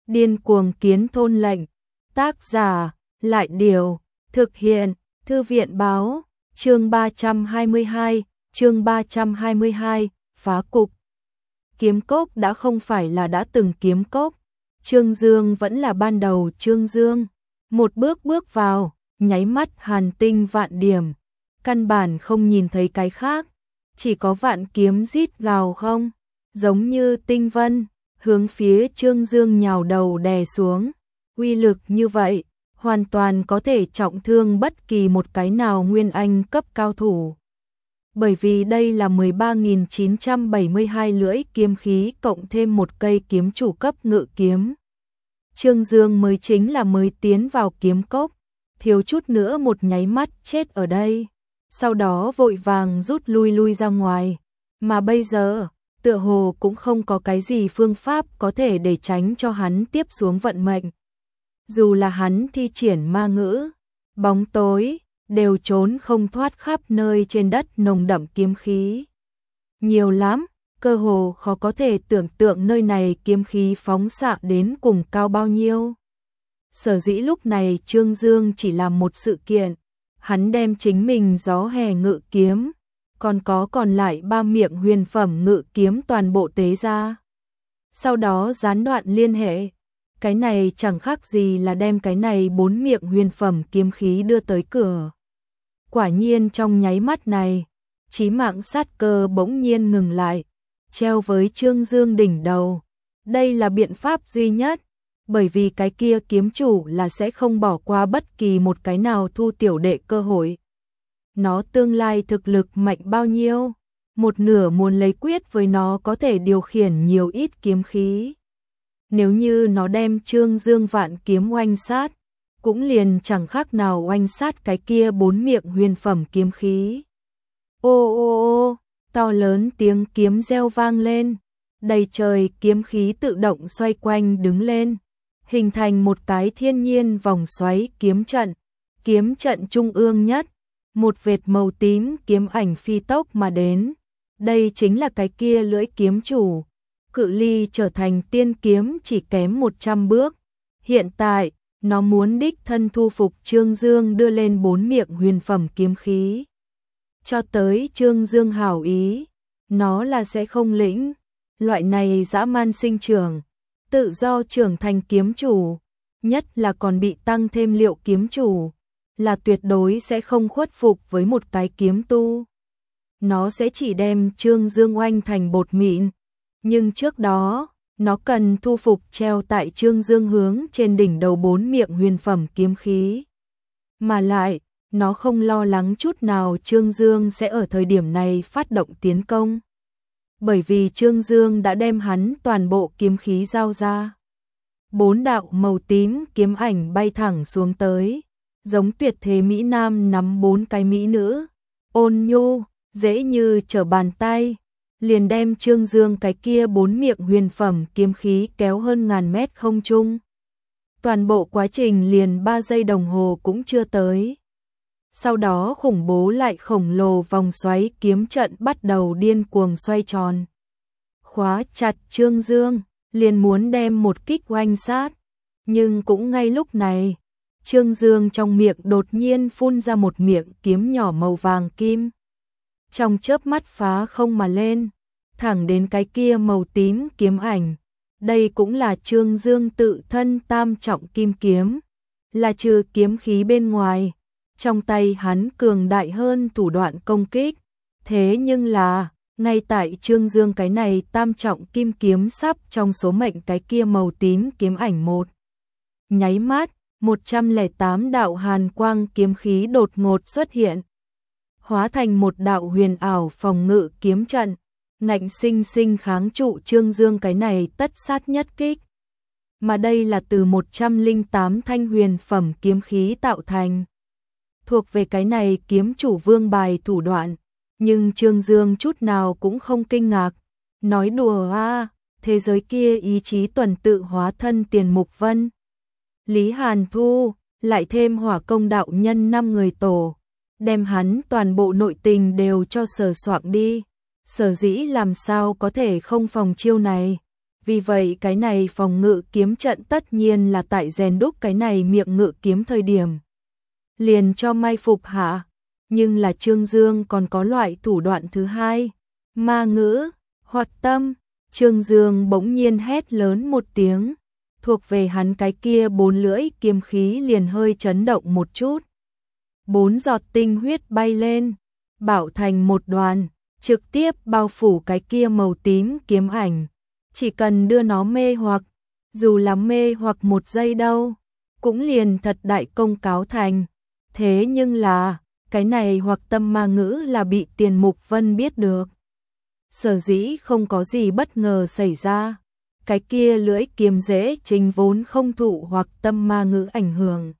Điên cuồng kiến thôn lệnh. Tác giả, Lại Điều, thực hiện, Thư viện báo, chương 322, phá cục. Kiếm cốc đã không phải là đã từng kiếm cốc, Trương Dương vẫn là ban đầu Trương Dương. Một bước bước vào, nháy mắt hàn tinh vạn điểm, căn bản không nhìn thấy cái khác, chỉ có vạn kiếm rít gào không, giống như tinh vân, hướng phía Trương Dương nhào đầu đè xuống. Uy lực như vậy, hoàn toàn có thể trọng thương bất kỳ một cái nào nguyên anh cấp cao thủ. Bởi vì đây là 13.972 lưỡi kiếm khí cộng thêm một cây kiếm chủ cấp ngự kiếm. Trương Dương mới chính là mới tiến vào kiếm cốc, thiếu chút nữa một nháy mắt chết ở đây, sau đó vội vàng rút lui ra ngoài, mà bây giờ, tựa hồ cũng không có cái gì phương pháp có thể để tránh cho hắn tiếp xuống vận mệnh. Dù là hắn thi triển ma ngữ, bóng tối, đều trốn không thoát khắp nơi trên đất nồng đậm kiếm khí. Nhiều lắm, cơ hồ khó có thể tưởng tượng nơi này kiếm khí phóng xạ đến cùng cao bao nhiêu. Sở dĩ lúc này Trương Dương chỉ làm một sự kiện, hắn đem chính mình gió hè ngự kiếm, còn lại 3 miệng huyền phẩm ngự kiếm toàn bộ tế ra. Sau đó gián đoạn liên hệ, cái này chẳng khác gì là đem cái này 4 miệng huyền phẩm kiếm khí đưa tới cửa. Quả nhiên trong nháy mắt này, chí mạng sát cơ bỗng nhiên ngừng lại, treo với Trương Dương đỉnh đầu. Đây là biện pháp duy nhất, bởi vì cái kia kiếm chủ là sẽ không bỏ qua bất kỳ một cái nào thu tiểu đệ cơ hội. Nó tương lai thực lực mạnh bao nhiêu, một nửa muốn lấy quyết với nó có thể điều khiển nhiều ít kiếm khí. Nếu như nó đem Trương Dương vạn kiếm oanh sát, cũng liền chẳng khác nào oanh sát cái kia 4 miệng huyền phẩm kiếm khí. Ô ô ô, to lớn tiếng kiếm reo vang lên, đầy trời kiếm khí tự động xoay quanh đứng lên, hình thành một cái thiên nhiên vòng xoáy kiếm trận trung ương nhất, một vệt màu tím kiếm ảnh phi tốc mà đến. Đây chính là cái kia lưỡi kiếm chủ, cự ly trở thành tiên kiếm chỉ kém 100 bước. Hiện tại, nó muốn đích thân thu phục Trương Dương đưa lên 4 miệng huyền phẩm kiếm khí. Cho tới Trương Dương hảo ý, nó là sẽ không lĩnh. Loại này dã man sinh trưởng, tự do trưởng thành kiếm chủ, nhất là còn bị tăng thêm liệu kiếm chủ, là tuyệt đối sẽ không khuất phục với một cái kiếm tu. Nó sẽ chỉ đem Trương Dương oanh thành bột mịn, nhưng trước đó, nó cần thu phục treo tại Trương Dương hướng trên đỉnh đầu 4 miệng huyền phẩm kiếm khí. Mà lại, nó không lo lắng chút nào Trương Dương sẽ ở thời điểm này phát động tiến công. Bởi vì Trương Dương đã đem hắn toàn bộ kiếm khí giao ra. 4 đạo màu tím kiếm ảnh bay thẳng xuống tới, giống tuyệt thế mỹ nam nắm 4 cái mỹ nữ, ôn nhu, dễ như trở bàn tay, liền đem Trương Dương cái kia 4 miệng huyền phẩm kiếm khí kéo hơn ngàn mét không trung. Toàn bộ quá trình liền 3 giây đồng hồ cũng chưa tới. Sau đó khủng bố lại khổng lồ vòng xoáy kiếm trận bắt đầu điên cuồng xoay tròn. Khóa chặt Trương Dương, liền muốn đem một kích oanh sát. Nhưng cũng ngay lúc này, Trương Dương trong miệng đột nhiên phun ra một miệng kiếm nhỏ màu vàng kim. Trong chớp mắt phá không mà lên, thẳng đến cái kia màu tím kiếm ảnh. Đây cũng là Trương Dương tự thân tam trọng kim kiếm, là trừ kiếm khí bên ngoài. Trong tay hắn cường đại hơn thủ đoạn công kích. Thế nhưng là, ngay tại Trương Dương cái này tam trọng kim kiếm sắp trong số mệnh cái kia màu tím kiếm ảnh một. Nháy mắt, 108 đạo hàn quang kiếm khí đột ngột xuất hiện. Hóa thành một đạo huyền ảo phòng ngự kiếm trận, ngạnh sinh sinh kháng trụ Trương Dương cái này tất sát nhất kích. Mà đây là từ 108 thanh huyền phẩm kiếm khí tạo thành. Thuộc về cái này kiếm chủ vương bài thủ đoạn, nhưng Trương Dương chút nào cũng không kinh ngạc. Nói đùa thế giới kia ý chí tuần tự hóa thân Tiền Mục Vân, Lý Hàn Thu, lại thêm Hỏa Công đạo nhân 5 người tổ, đem hắn toàn bộ nội tình đều cho sờ soạng đi. Sở dĩ làm sao có thể không phòng chiêu này, Vì vậy cái này phòng ngự kiếm trận tất nhiên là tại rèn đúc cái này miệng ngự kiếm thời điểm. Liền cho mai phục hạ, nhưng là Trương Dương còn có loại thủ đoạn thứ hai, ma ngữ, hoạt tâm. Trương Dương bỗng nhiên hét lớn một tiếng, thuộc về hắn cái kia 4 lưỡi kiếm khí liền hơi chấn động một chút. 4 giọt tinh huyết bay lên, bảo thành một đoàn, trực tiếp bao phủ cái kia màu tím kiếm ảnh. Chỉ cần đưa nó mê hoặc, dù là mê hoặc 1 giây đâu, cũng liền thật đại công cáo thành. Thế nhưng là, cái này hoặc tâm ma ngữ là bị Tiền Mục Vân biết được. Sở dĩ không có gì bất ngờ xảy ra, cái kia lưỡi kiếm dễ chính vốn không thụ hoặc tâm ma ngữ ảnh hưởng.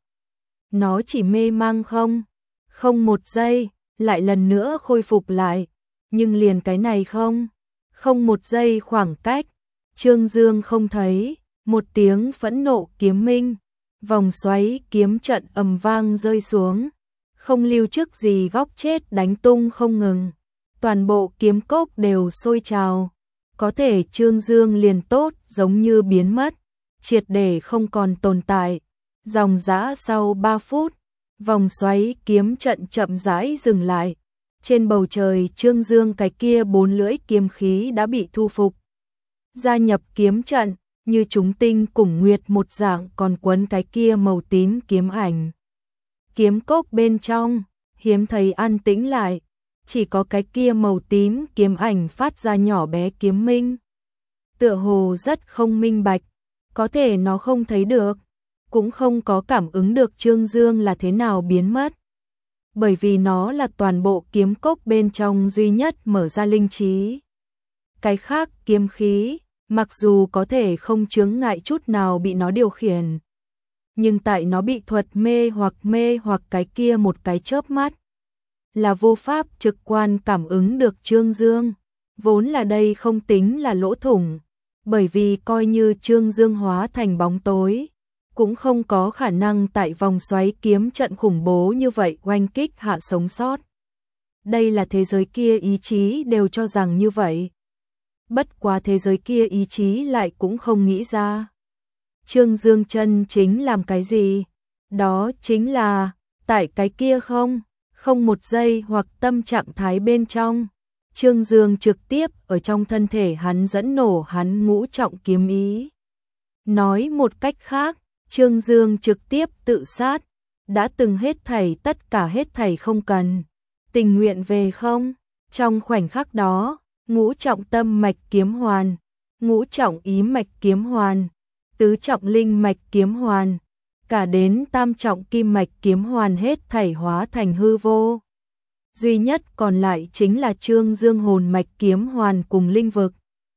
Nó chỉ mê mang không 1 giây, lại lần nữa khôi phục lại, nhưng liền cái này không 1 giây khoảng cách, Trương Dương không thấy, một tiếng phẫn nộ kiếm minh, vòng xoáy kiếm trận ầm vang rơi xuống, không lưu trước gì góc chết đánh tung không ngừng. Toàn bộ kiếm cốc đều sôi trào, có thể Trương Dương liền tốt giống như biến mất, triệt để không còn tồn tại. Dòng dã sau 3 phút, vòng xoáy kiếm trận chậm rãi dừng lại. Trên bầu trời Trương Dương cái kia 4 lưỡi kiếm khí đã bị thu phục. Gia nhập kiếm trận, như chúng tinh cùng nguyệt một dạng còn quấn cái kia màu tím kiếm ảnh. Kiếm cốc bên trong, hiếm thấy an tĩnh lại. Chỉ có cái kia màu tím kiếm ảnh phát ra nhỏ bé kiếm minh. Tựa hồ rất không minh bạch, có thể nó không thấy được, cũng không có cảm ứng được Trương Dương là thế nào biến mất. Bởi vì nó là toàn bộ kiếm cốc bên trong duy nhất mở ra linh trí. Cái khác kiếm khí, mặc dù có thể không chướng ngại chút nào bị nó điều khiển, nhưng tại nó bị thuật mê hoặc cái kia một cái chớp mắt, là vô pháp trực quan cảm ứng được Trương Dương. Vốn là đây không tính là lỗ thủng, bởi vì coi như Trương Dương hóa thành bóng tối, cũng không có khả năng tại vòng xoáy kiếm trận khủng bố như vậy oanh kích hạ sống sót. Đây là thế giới kia ý chí đều cho rằng như vậy. Bất quá thế giới kia ý chí lại cũng không nghĩ ra. Trương Dương chân chính làm cái gì? Đó chính là, tại cái kia không 1 giây hoặc tâm trạng thái bên trong. Trương Dương trực tiếp ở trong thân thể hắn dẫn nổ hắn ngũ trọng kiếm ý. Nói một cách khác, Trương Dương trực tiếp tự sát, đã từng hết thảy tất cả hết thảy không cần, tình nguyện về không. Trong khoảnh khắc đó, ngũ trọng tâm mạch kiếm hoàn, ngũ trọng ý mạch kiếm hoàn, tứ trọng linh mạch kiếm hoàn, cả đến tam trọng kim mạch kiếm hoàn hết thảy hóa thành hư vô. Duy nhất còn lại chính là Trương Dương hồn mạch kiếm hoàn cùng linh vực.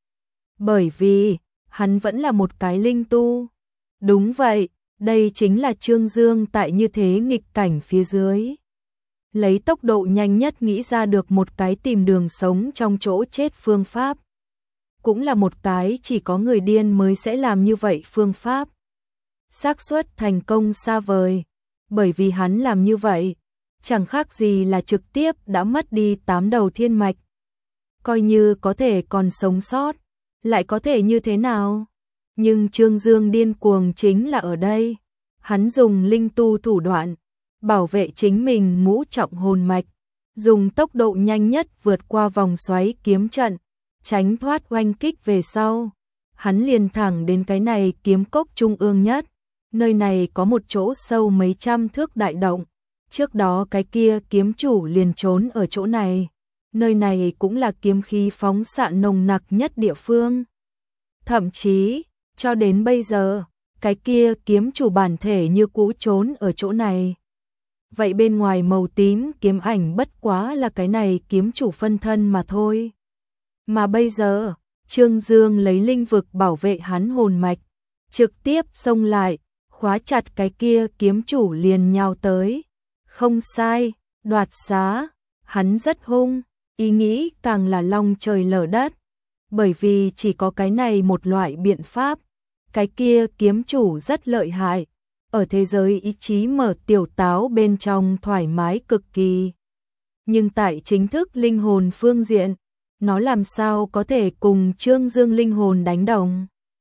Bởi vì, hắn vẫn là một cái linh tu. Đúng vậy, đây chính là Trương Dương tại như thế nghịch cảnh phía dưới. Lấy tốc độ nhanh nhất nghĩ ra được một cái tìm đường sống trong chỗ chết phương pháp. Cũng là một cái chỉ có người điên mới sẽ làm như vậy phương pháp. Xác suất thành công xa vời, bởi vì hắn làm như vậy, chẳng khác gì là trực tiếp đã mất đi 8 đầu thiên mạch. Coi như có thể còn sống sót, lại có thể như thế nào? Nhưng Trương Dương điên cuồng chính là ở đây. Hắn dùng linh tu thủ đoạn, bảo vệ chính mình ngũ trọng hồn mạch, dùng tốc độ nhanh nhất vượt qua vòng xoáy kiếm trận, tránh thoát oanh kích về sau. Hắn liền thẳng đến cái này kiếm cốc trung ương nhất. Nơi này có một chỗ sâu mấy trăm thước đại động. Trước đó cái kia kiếm chủ liền trốn ở chỗ này. Nơi này cũng là kiếm khí phóng xạ nồng nặc nhất địa phương. Thậm chí, cho đến bây giờ, cái kia kiếm chủ bản thể như cũ trốn ở chỗ này. Vậy bên ngoài màu tím kiếm ảnh bất quá là cái này kiếm chủ phân thân mà thôi. Mà bây giờ, Trương Dương lấy linh vực bảo vệ hắn hồn mạch, trực tiếp xông lại, khóa chặt cái kia kiếm chủ liền nhào tới. Không sai, đoạt xá, hắn rất hung, ý nghĩ càng là long trời lở đất. Bởi vì chỉ có cái này một loại biện pháp, cái kia kiếm chủ rất lợi hại, ở thế giới ý chí mở tiểu táo bên trong thoải mái cực kỳ. Nhưng tại chính thức linh hồn phương diện, nó làm sao có thể cùng Trương Dương linh hồn đánh đồng?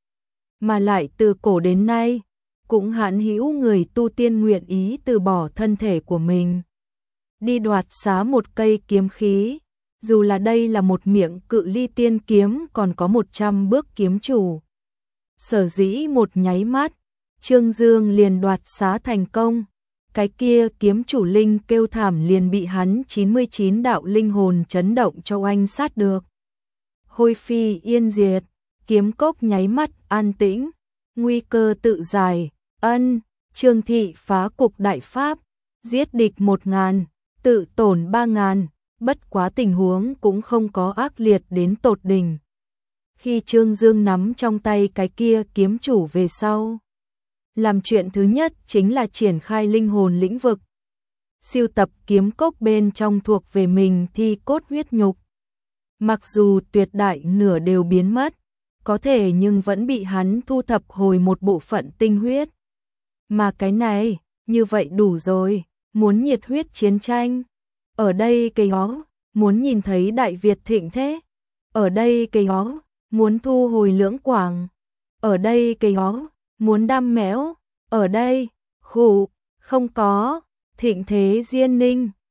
mà lại từ cổ đến nay, cũng hẵn hữu người tu tiên nguyện ý từ bỏ thân thể của mình. Đi đoạt xá một cây kiếm khí, dù là đây là một miệng cự ly tiên kiếm còn có 100 bước kiếm chủ. Sở dĩ một nháy mắt, Trương Dương liền đoạt xá thành công, cái kia kiếm chủ linh kêu thảm liền bị hắn 99 đạo linh hồn chấn động cho oanh sát được. Hôi phi yên diệt, kiếm cốc nháy mắt an tĩnh, nguy cơ tự giải, Trương Thị phá cục đại pháp, giết địch 1000, tự tổn 3000, bất quá tình huống cũng không có ác liệt đến tột đỉnh. Khi Trương Dương nắm trong tay cái kia kiếm chủ về sau, làm chuyện thứ nhất chính là triển khai linh hồn lĩnh vực, siêu tập kiếm cốc bên trong thuộc về mình thi cốt huyết nhục. Mặc dù tuyệt đại nửa đều biến mất, có thể nhưng vẫn bị hắn thu thập hồi một bộ phận tinh huyết. Mà cái này, như vậy đủ rồi, muốn nhiệt huyết chiến tranh. Ở đây cây ó, muốn nhìn thấy Đại Việt thịnh thế. Ở đây cây ó, muốn thu hồi Lưỡng Quảng. Ở đây cây ó, muốn đam mẽo. Ở đây, khủ, không có, thịnh thế Diên Ninh.